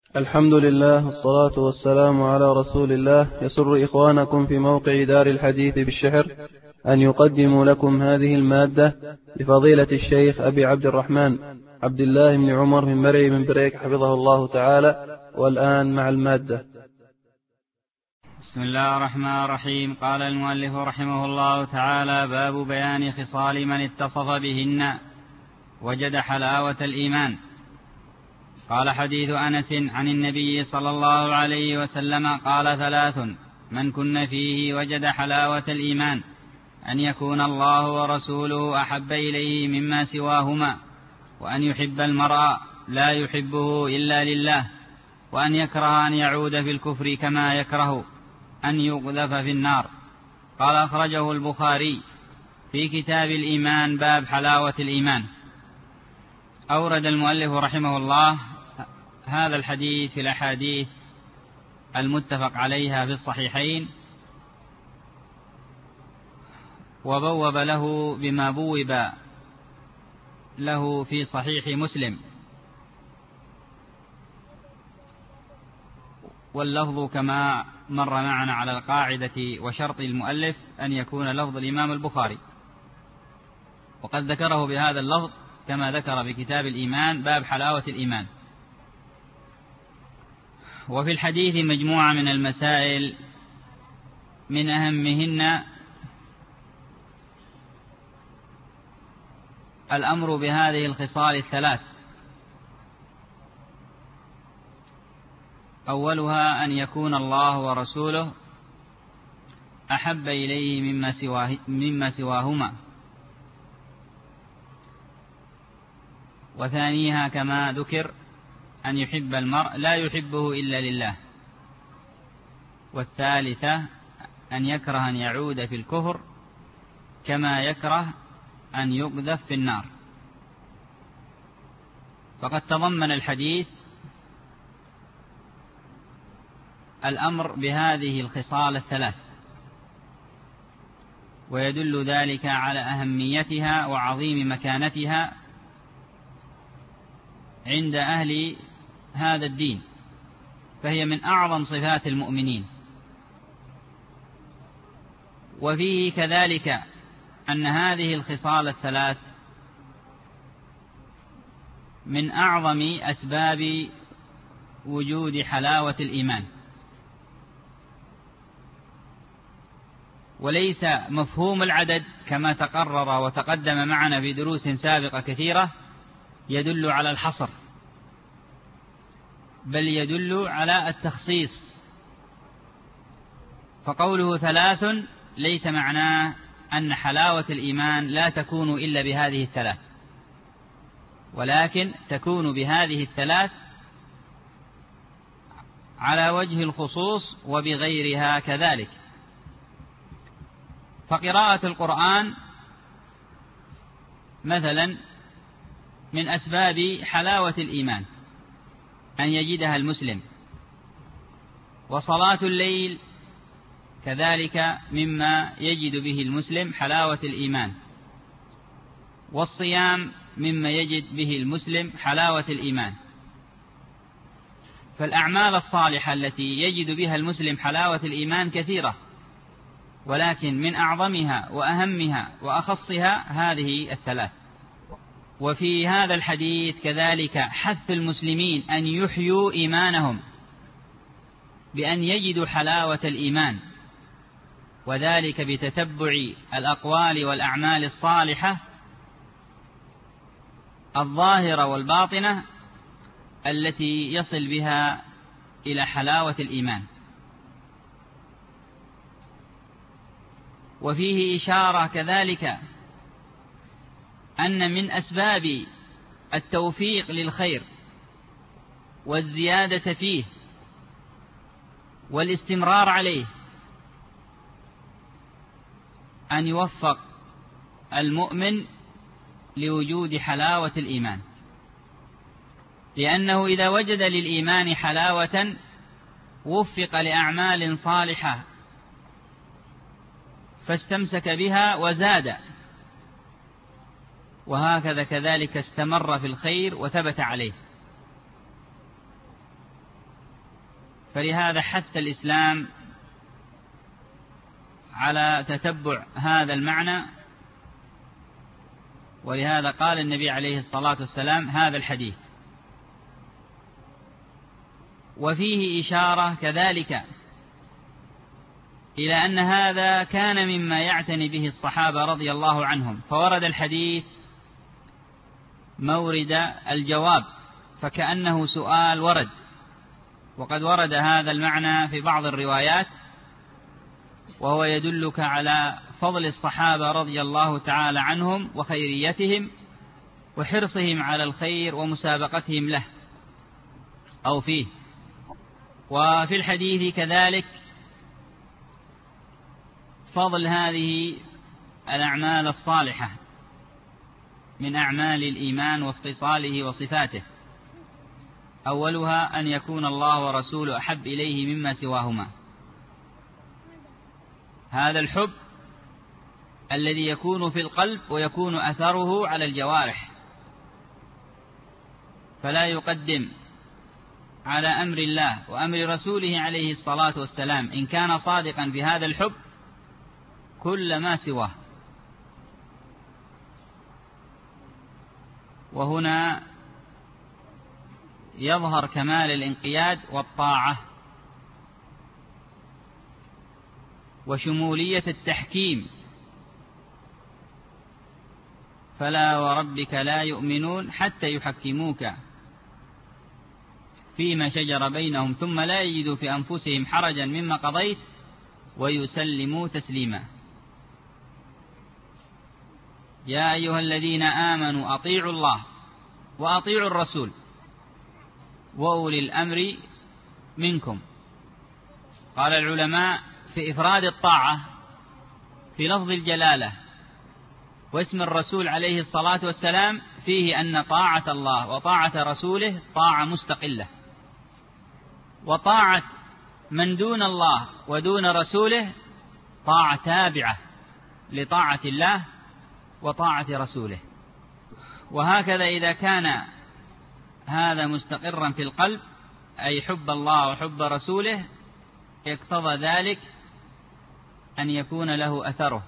الحمد لله والصلاة والسلام على رسول الله. يسر إخوانكم في موقع دار الحديث بالشحر أن يقدموا لكم هذه المادة لفضيلة الشيخ أبي عبد الرحمن عبد الله بن عمر من مرعي من بريك حفظه الله تعالى. والآن مع المادة. بسم الله الرحمن الرحيم. قال المؤلف رحمه الله تعالى: باب بيان خصال من اتصف بهن وجد حلاوة الإيمان. قال: حديث أنس عن النبي صلى الله عليه وسلم قال: 3 من كن فيه وجد حلاوة الإيمان: أن يكون الله ورسوله أحب إليه مما سواهما، وأن يحب المرء لا يحبه إلا لله، وأن يكره أن يعود في الكفر كما يكره أن يقذف في النار. قال: أخرجه البخاري في كتاب الإيمان باب حلاوة الإيمان. أورد المؤلف رحمه الله هذا الحديث في الأحاديث المتفق عليها في الصحيحين، وبوب له بما بوب له في صحيح مسلم، واللفظ كما مر معنا على القاعدة وشرط المؤلف أن يكون لفظ الإمام البخاري، وقد ذكره بهذا اللفظ كما ذكر بكتاب الإيمان باب حلاوة الإيمان. وفي الحديث مجموعة من المسائل، من أهمهن الأمر بهذه الخصال 3. أولها أن يكون الله ورسوله أحب إليه مما سواهما، وثانيها كما ذكر أن يحب المرء لا يحبه إلا لله، والثالثة أن يكره أن يعود في الكفر كما يكره أن يقذف في النار. فقد تضمن الحديث الأمر بهذه الخصال 3، ويدل ذلك على أهميتها وعظيم مكانتها عند أهل هذا الدين، فهي من أعظم صفات المؤمنين. وفيه كذلك أن هذه الخصال 3 من أعظم أسباب وجود حلاوة الإيمان، وليس مفهوم العدد كما تقرر وتقدم معنا في دروس سابقة كثيرة يدل على الحصر، بل يدل على التخصيص. فقوله 3 ليس معناه أن حلاوة الإيمان لا تكون إلا بهذه 3، ولكن تكون بهذه 3 على وجه الخصوص وبغيرها كذلك. فقراءة القرآن مثلا من أسباب حلاوة الإيمان أن يجدها المسلم، وصلاة الليل كذلك مما يجد به المسلم حلاوة الإيمان، والصيام مما يجد به المسلم حلاوة الإيمان. فالأعمال الصالحة التي يجد بها المسلم حلاوة الإيمان كثيرة، ولكن من أعظمها وأهمها وأخصها هذه 3. وفي هذا الحديث كذلك حث المسلمين أن يحيوا إيمانهم بأن يجدوا حلاوة الإيمان، وذلك بتتبع الأقوال والأعمال الصالحة الظاهرة والباطنة التي يصل بها إلى حلاوة الإيمان. وفيه إشارة كذلك أن من أسباب التوفيق للخير والزيادة فيه والاستمرار عليه أن يوفق المؤمن لوجود حلاوة الإيمان، لأنه إذا وجد للإيمان حلاوة وفق لأعمال صالحة فاستمسك بها وزاد، وهكذا كذلك استمر في الخير وثبت عليه. فلهذا حث الإسلام على تتبع هذا المعنى، ولهذا قال النبي عليه الصلاة والسلام هذا الحديث. وفيه إشارة كذلك إلى أن هذا كان مما يعتني به الصحابة رضي الله عنهم، فورد الحديث مورد الجواب، فكأنه سؤال ورد، وقد ورد هذا المعنى في بعض الروايات، وهو يدلك على فضل الصحابة رضي الله تعالى عنهم وخيريتهم وحرصهم على الخير ومسابقتهم له أو فيه. وفي الحديث كذلك فضل هذه الأعمال الصالحة من أعمال الإيمان واختصاله وصفاته، أولها أن يكون الله ورسوله أحب إليه مما سواهما. هذا الحب الذي يكون في القلب ويكون أثره على الجوارح، فلا يقدم على أمر الله وأمر رسوله عليه الصلاة والسلام إن كان صادقا في هذا الحب كل ما سواه. وهنا يظهر كمال الانقياد والطاعة وشمولية التحكيم. فلا وربك لا يؤمنون حتى يحكموك فيما شجر بينهم ثم لا يجدوا في أنفسهم حرجا مما قضيت ويسلموا تسليما. يا أيها الذين آمنوا أطيعوا الله وأطيعوا الرسول وأولي الأمر منكم. قال العلماء في إفراد الطاعة في لفظ الجلالة واسم الرسول عليه الصلاة والسلام فيه أن طاعة الله وطاعة رسوله طاعة مستقلة، وطاعة من دون الله ودون رسوله طاعة تابعة لطاعة الله وطاعة رسوله. وهكذا إذا كان هذا مستقرا في القلب أي حب الله وحب رسوله يقتضى ذلك أن يكون له أثره.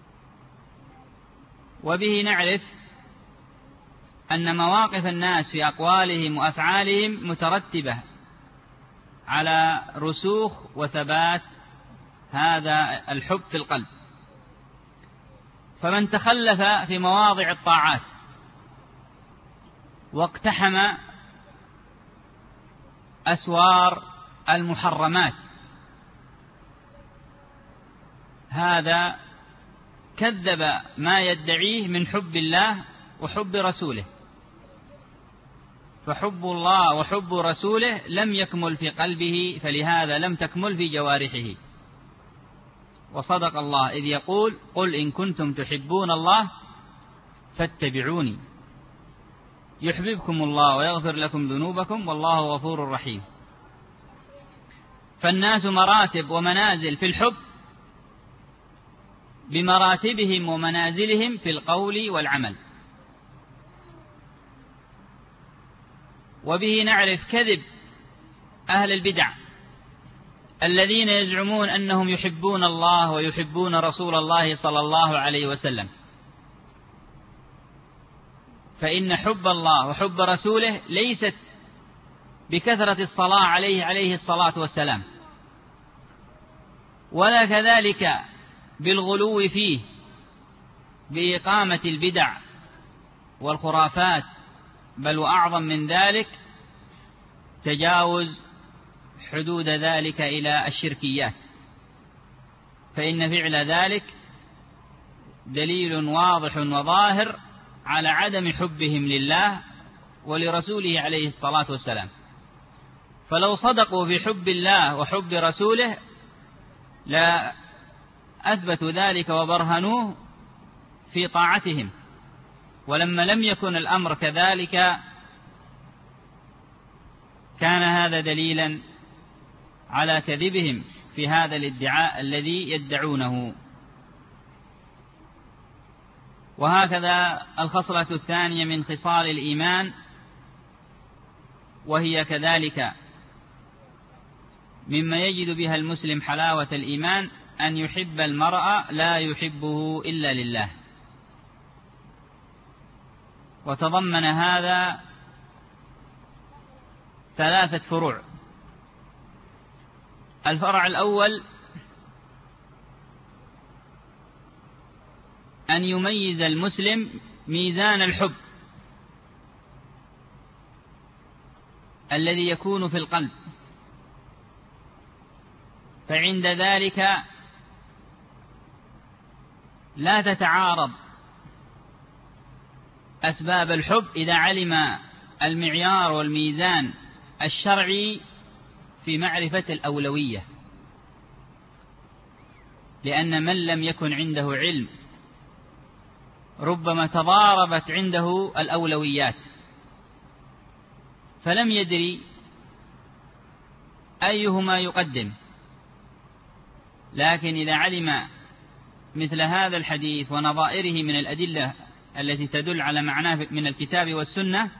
وبه نعرف أن مواقف الناس في أقوالهم وأفعالهم مترتبة على رسوخ وثبات هذا الحب في القلب. فمن تخلف في مواضع الطاعات واقتحم أسوار المحرمات هذا كذب ما يدعيه من حب الله وحب رسوله، فحب الله وحب رسوله لم يكمل في قلبه، فلهذا لم تكمل في جوارحه. وصدق الله إذ يقول قل إن كنتم تحبون الله فاتبعوني يحببكم الله ويغفر لكم ذنوبكم والله غفور رحيم. فالناس مراتب ومنازل في الحب بمراتبهم ومنازلهم في القول والعمل. وبه نعرف كذب أهل البدع الذين يزعمون أنهم يحبون الله ويحبون رسول الله صلى الله عليه وسلم، فإن حب الله وحب رسوله ليست بكثرة الصلاة عليه الصلاة والسلام، ولا كذلك بالغلو فيه بإقامة البدع والخرافات، بل وأعظم من ذلك تجاوز حدود ذلك إلى الشركيات، فإن فعل ذلك دليل واضح وظاهر على عدم حبهم لله ولرسوله عليه الصلاة والسلام. فلو صدقوا في حب الله وحب رسوله لا أثبتوا ذلك وبرهنوه في طاعتهم، ولما لم يكن الأمر كذلك كان هذا دليلا على كذبهم في هذا الادعاء الذي يدعونه. وهكذا الخصلة الثانية من خصال الإيمان وهي كذلك مما يجد بها المسلم حلاوة الإيمان أن يحب المرء لا يحبه إلا لله. وتضمن هذا 3 فروع. الفرع الأول أن يميز المسلم ميزان الحب الذي يكون في القلب، فعند ذلك لا تتعارض أسباب الحب إذا علم المعيار والميزان الشرعي في معرفة الأولوية، لأن من لم يكن عنده علم ربما تضاربت عنده الأولويات فلم يدري أيهما يقدم. لكن إذا علم مثل هذا الحديث ونظائره من الأدلة التي تدل على معناه من الكتاب والسنة،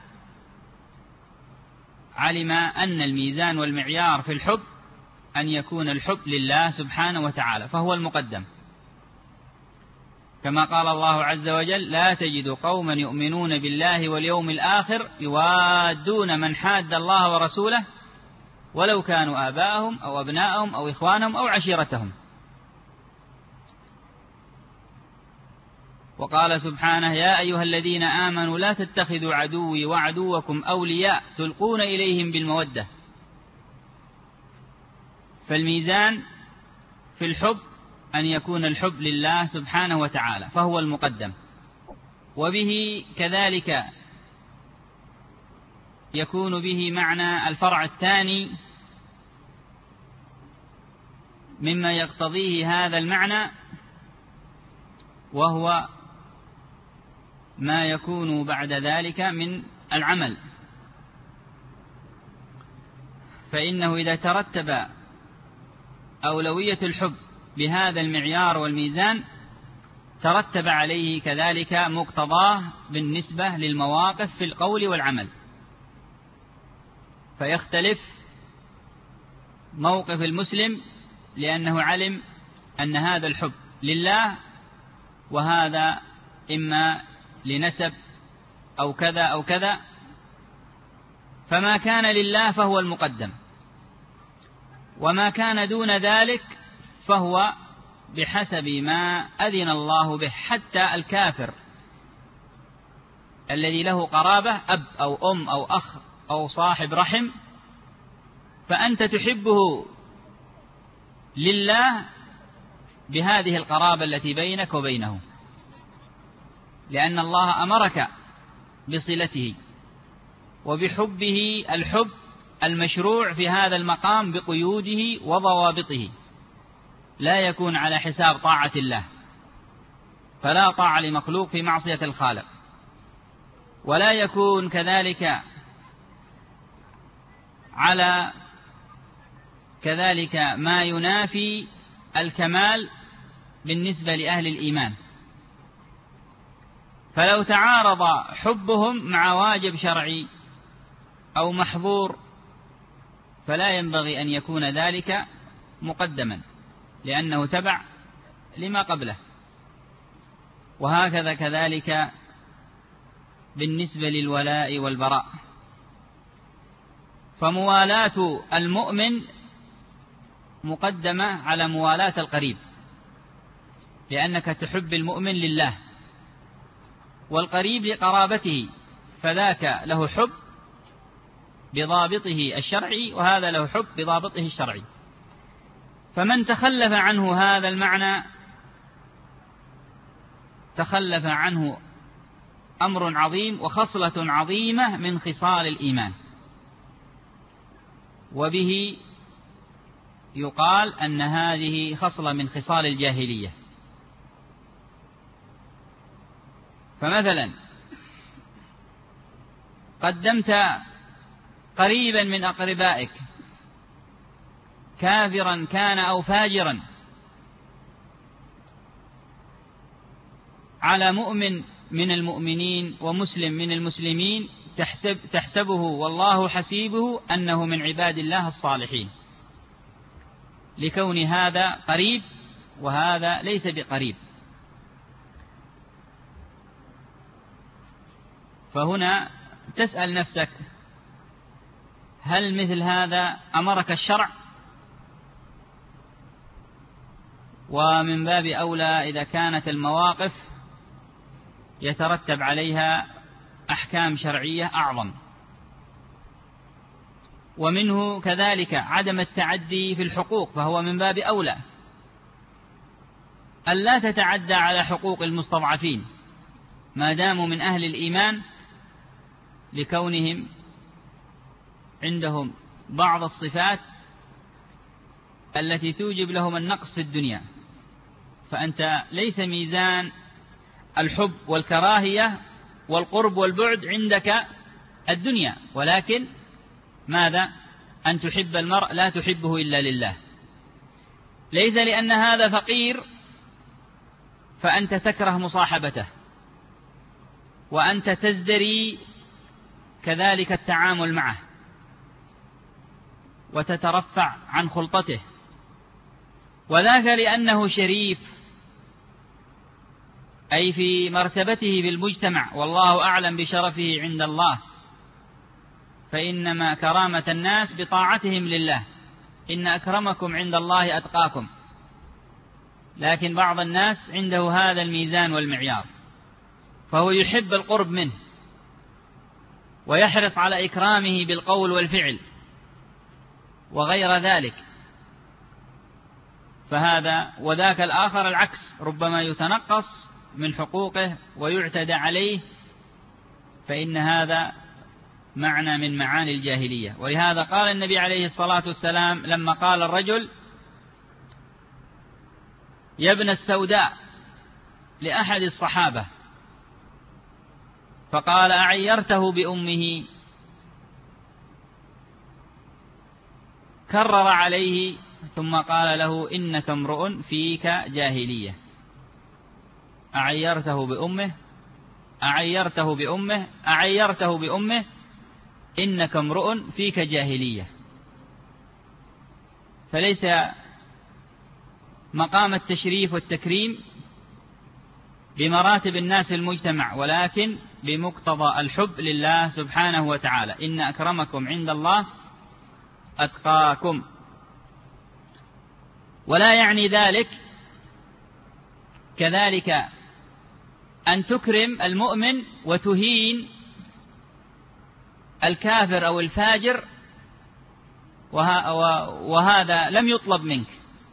علم أن الميزان والمعيار في الحب أن يكون الحب لله سبحانه وتعالى، فهو المقدم. كما قال الله عز وجل: لا تجد قوما يؤمنون بالله واليوم الآخر يوادون من حاد الله ورسوله ولو كانوا آباءهم أو أبناءهم أو إخوانهم أو عشيرتهم. وقال سبحانه: يا أيها الذين آمنوا لا تتخذوا عدوي وعدوكم أولياء تلقون إليهم بالمودة. فالميزان في الحب أن يكون الحب لله سبحانه وتعالى، فهو المقدم. وبه كذلك يكون به معنى الفرع الثاني مما يقتضيه هذا المعنى، وهو ما يكون بعد ذلك من العمل. فإنه إذا ترتب أولوية الحب بهذا المعيار والميزان ترتب عليه كذلك مقتضاه بالنسبة للمواقف في القول والعمل، فيختلف موقف المسلم لأنه علم أن هذا الحب لله وهذا إما لنسب أو كذا أو كذا، فما كان لله فهو المقدم، وما كان دون ذلك فهو بحسب ما أذن الله به. حتى الكافر الذي له قرابة أب أو أم أو أخ أو صاحب رحم، فأنت تحبه لله بهذه القرابة التي بينك وبينه، لأن الله أمرك بصلته وبحبه الحب المشروع في هذا المقام بقيوده وضوابطه، لا يكون على حساب طاعة الله، فلا طاعة لمخلوق في معصية الخالق، ولا يكون كذلك على كذلك ما ينافي الكمال بالنسبة لأهل الإيمان. فلو تعارض حبهم مع واجب شرعي أو محظور فلا ينبغي أن يكون ذلك مقدما، لأنه تبع لما قبله. وهكذا كذلك بالنسبة للولاء والبراء، فموالاة المؤمن مقدمة على موالاة القريب، لأنك تحب المؤمن لله، والقريب لقرابته، فذاك له حب بضابطه الشرعي وهذا له حب بضابطه الشرعي. فمن تخلف عنه هذا المعنى تخلف عنه أمر عظيم وخصلة عظيمة من خصال الإيمان، وبه يقال أن هذه خصلة من خصال الجاهلية. فمثلا قدمت قريبا من أقربائك كافرا كان أو فاجرا على مؤمن من المؤمنين ومسلم من المسلمين تحسبه والله حسيبه أنه من عباد الله الصالحين، لكون هذا قريب وهذا ليس بقريب. فهنا تسأل نفسك: هل مثل هذا أمرك الشرع؟ ومن باب أولى إذا كانت المواقف يترتب عليها أحكام شرعية أعظم. ومنه كذلك عدم التعدي في الحقوق، فهو من باب أولى ألا تتعدى على حقوق المستضعفين ما داموا من أهل الإيمان، لكونهم عندهم بعض الصفات التي توجب لهم النقص في الدنيا. فأنت ليس ميزان الحب والكراهية والقرب والبعد عندك الدنيا، ولكن ماذا؟ أن تحب المرء لا تحبه إلا لله. ليس لأن هذا فقير فأنت تكره مصاحبته، وأنت تزدري كذلك التعامل معه وتترفع عن خلطته، وذاك لأنه شريف أي في مرتبته في المجتمع، والله أعلم بشرفه عند الله، فإنما كرامة الناس بطاعتهم لله، إن أكرمكم عند الله أتقاكم. لكن بعض الناس عنده هذا الميزان والمعيار، فهو يحب القرب منه ويحرص على إكرامه بالقول والفعل وغير ذلك. فهذا وذاك الآخر العكس، ربما يتنقص من حقوقه ويعتدى عليه، فإن هذا معنى من معاني الجاهلية. ولهذا قال النبي عليه الصلاة والسلام لما قال الرجل: يا ابن السوداء، لأحد الصحابة، فقال: أعيرته بأمه؟ كرر عليه ثم قال له: إنك امرؤ فيك جاهلية. أعيرته بأمه، أعيرته بأمه، أعيرته بأمه، إنك امرؤ فيك جاهلية. فليس مقام التشريف والتكريم بمراتب الناس في المجتمع، ولكن بمقتضى الحب لله سبحانه وتعالى: إن أكرمكم عند الله أتقاكم. ولا يعني ذلك كذلك أن تكرم المؤمن وتهين الكافر أو الفاجر، وهذا لم يطلب منك،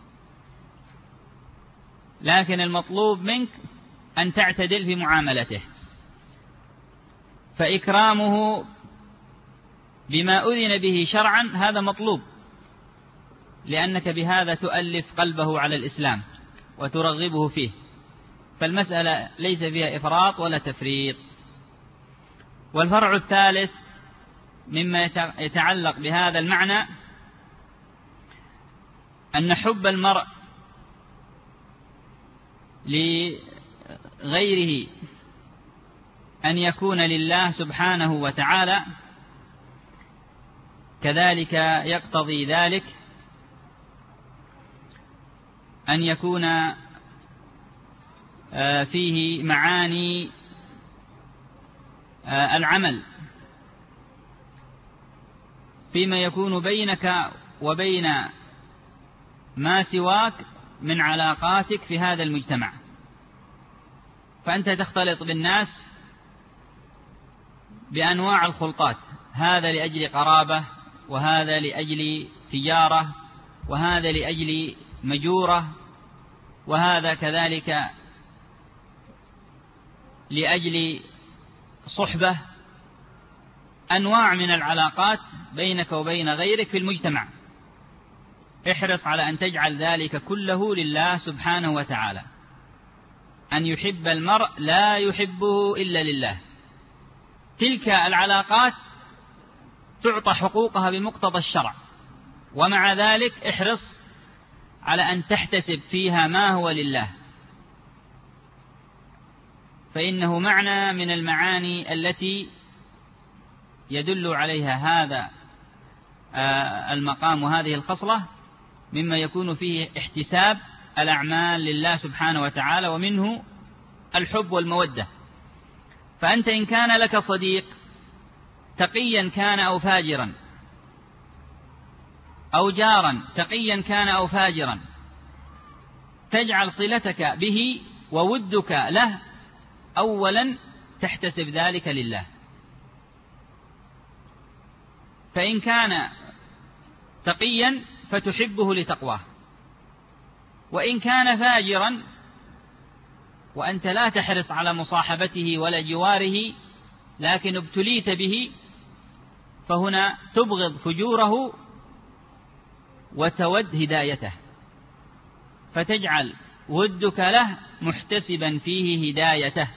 لكن المطلوب منك أن تعتدل في معاملته. فإكرامه بما أذن به شرعا هذا مطلوب، لأنك بهذا تؤلف قلبه على الإسلام وترغبه فيه. فالمسألة ليس فيها إفراط ولا تفريط. والفرع الثالث مما يتعلق بهذا المعنى أن حب المرء لغيره أن يكون لله سبحانه وتعالى، كذلك يقتضي ذلك أن يكون فيه معاني العمل فيما يكون بينك وبين ما سواك من علاقاتك في هذا المجتمع. فأنت تختلط بالناس بأنواع الخلطات، هذا لأجل قرابة، وهذا لأجل تجارة، وهذا لأجل مجورة، وهذا كذلك لأجل صحبة، أنواع من العلاقات بينك وبين غيرك في المجتمع. احرص على أن تجعل ذلك كله لله سبحانه وتعالى، أن يحب المرء لا يحبه إلا لله. تلك العلاقات تعطى حقوقها بمقتضى الشرع، ومع ذلك احرص على أن تحتسب فيها ما هو لله، فإنه معنى من المعاني التي يدل عليها هذا المقام وهذه الخصلة، مما يكون فيه احتساب الأعمال لله سبحانه وتعالى، ومنه الحب والمودة. فأنت إن كان لك صديق تقيا كان أو فاجرا، أو جارا تقيا كان أو فاجرا، تجعل صلتك به وودك له أولا تحتسب ذلك لله. فإن كان تقيا فتحبه لتقواه، وإن كان فاجرا وأنت لا تحرص على مصاحبته ولا جواره لكن ابتليت به، فهنا تبغض فجوره وتود هدايته، فتجعل ودك له محتسبا فيه هدايته.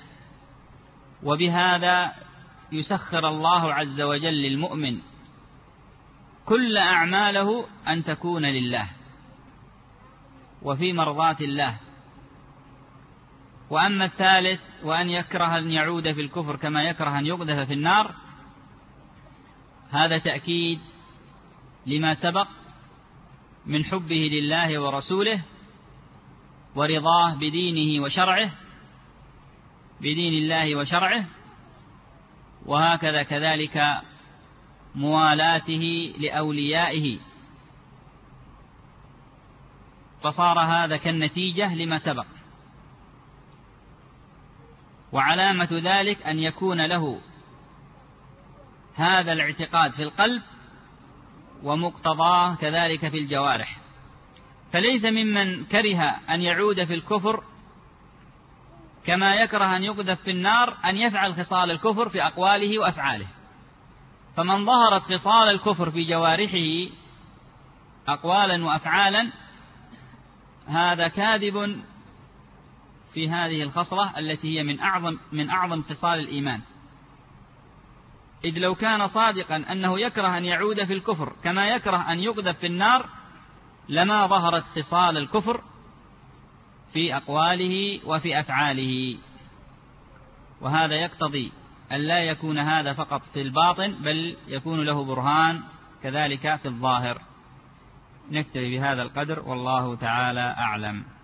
وبهذا يسخر الله عز وجل للمؤمن كل أعماله أن تكون لله وفي مرضاة الله. وأما الثالث وأن يكره أن يعود في الكفر كما يكره أن يقذف في النار، هذا تأكيد لما سبق من حبه لله ورسوله ورضاه بدينه وشرعه، بدين الله وشرعه، وهكذا كذلك موالاته لأوليائه، فصار هذا كالنتيجة لما سبق. وعلامة ذلك أن يكون له هذا الاعتقاد في القلب ومقتضاه كذلك في الجوارح. فليس ممن كره أن يعود في الكفر كما يكره أن يقذف في النار أن يفعل خصال الكفر في أقواله وأفعاله. فمن ظهرت خصال الكفر في جوارحه أقوالا وأفعالا هذا كاذب في هذه الخصلة التي هي من أعظم خصال الإيمان. إذ لو كان صادقا أنه يكره أن يعود في الكفر كما يكره أن يقذف في النار لما ظهرت خصال الكفر في أقواله وفي أفعاله. وهذا يقتضي أن لا يكون هذا فقط في الباطن بل يكون له برهان كذلك في الظاهر. نكتفي بهذا القدر والله تعالى أعلم.